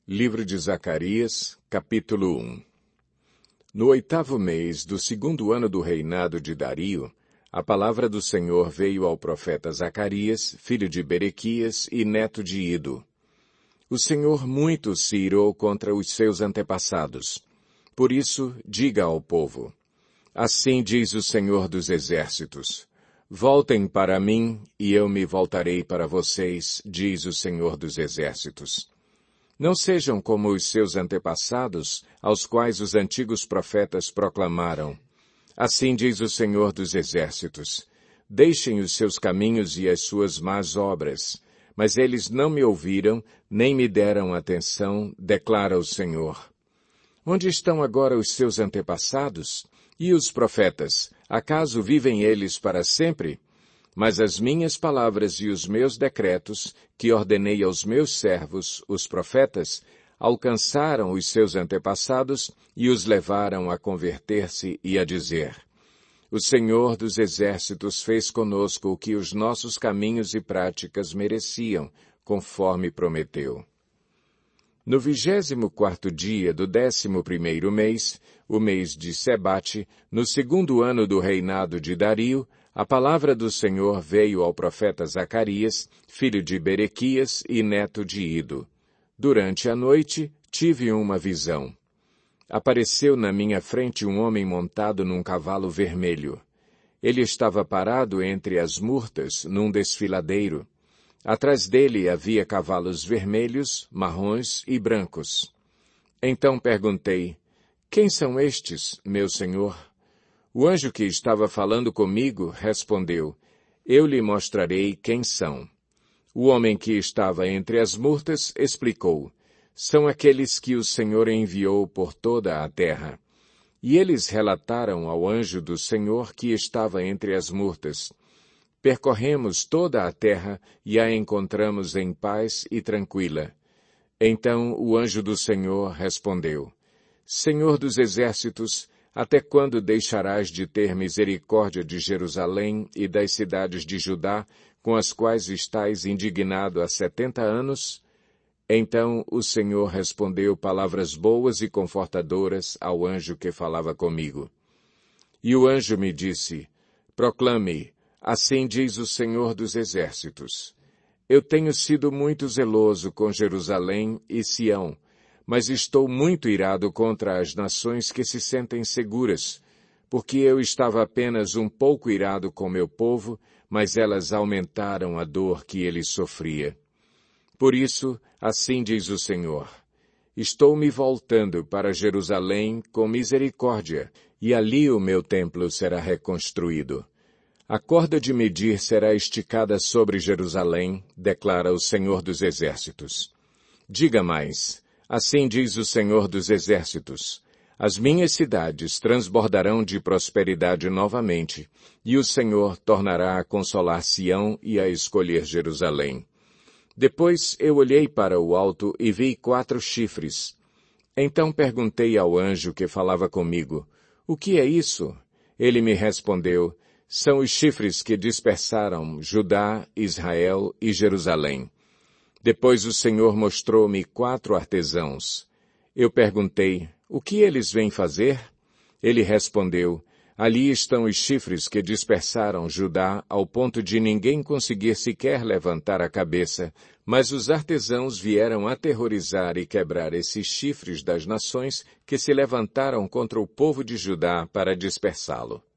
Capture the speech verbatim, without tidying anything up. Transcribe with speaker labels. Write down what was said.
Speaker 1: Livro de Zacarias, capítulo um. No oitavo mês do segundo ano do reinado de Dario, a palavra do Senhor veio ao profeta Zacarias, filho de Berequias e neto de Ido. O Senhor muito se irou contra os seus antepassados. Por isso, diga ao povo: assim diz o Senhor dos Exércitos: voltem para mim, e eu me voltarei para vocês, diz o Senhor dos Exércitos. Não sejam como os seus antepassados, aos quais os antigos profetas proclamaram: assim diz o Senhor dos Exércitos: deixem os seus caminhos e as suas más obras. Mas eles não me ouviram, nem me deram atenção, declara o Senhor. Onde estão agora os seus antepassados? E os profetas, acaso vivem eles para sempre? Mas as minhas palavras e os meus decretos, que ordenei aos meus servos, os profetas, alcançaram os seus antepassados e os levaram a converter-se e a dizer: o Senhor dos Exércitos fez conosco o que os nossos caminhos e práticas mereciam, conforme prometeu. No vigésimo quarto dia do décimo primeiro mês, o mês de Sebate, no segundo ano do reinado de Dario, a palavra do Senhor veio ao profeta Zacarias, filho de Berequias e neto de Ido. Durante a noite, tive uma visão. Apareceu na minha frente um homem montado num cavalo vermelho. Ele estava parado entre as murtas, num desfiladeiro. Atrás dele havia cavalos vermelhos, marrons e brancos. Então perguntei: quem são estes, meu senhor? O anjo que estava falando comigo respondeu: eu lhe mostrarei quem são. O homem que estava entre as murtas explicou: são aqueles que o Senhor enviou por toda a terra. E eles relataram ao anjo do Senhor que estava entre as murtas: percorremos toda a terra e a encontramos em paz e tranquila. Então o anjo do Senhor respondeu: Senhor dos Exércitos, até quando deixarás de ter misericórdia de Jerusalém e das cidades de Judá, com as quais estás indignado há setenta anos? Então o Senhor respondeu palavras boas e confortadoras ao anjo que falava comigo. E o anjo me disse: proclame, assim diz o Senhor dos Exércitos: eu tenho sido muito zeloso com Jerusalém e Sião, mas estou muito irado contra as nações que se sentem seguras, porque eu estava apenas um pouco irado com meu povo, mas elas aumentaram a dor que ele sofria. Por isso, assim diz o Senhor: estou me voltando para Jerusalém com misericórdia, e ali o meu templo será reconstruído. A corda de medir será esticada sobre Jerusalém, declara o Senhor dos Exércitos. Diga mais: assim diz o Senhor dos Exércitos: as minhas cidades transbordarão de prosperidade novamente, e o Senhor tornará a consolar Sião e a escolher Jerusalém. Depois eu olhei para o alto e vi quatro chifres. Então perguntei ao anjo que falava comigo: o que é isso? Ele me respondeu: são os chifres que dispersaram Judá, Israel e Jerusalém. Depois o Senhor mostrou-me quatro artesãos. Eu perguntei: o que eles vêm fazer? Ele respondeu: ali estão os chifres que dispersaram Judá ao ponto de ninguém conseguir sequer levantar a cabeça, mas os artesãos vieram aterrorizar e quebrar esses chifres das nações que se levantaram contra o povo de Judá para dispersá-lo.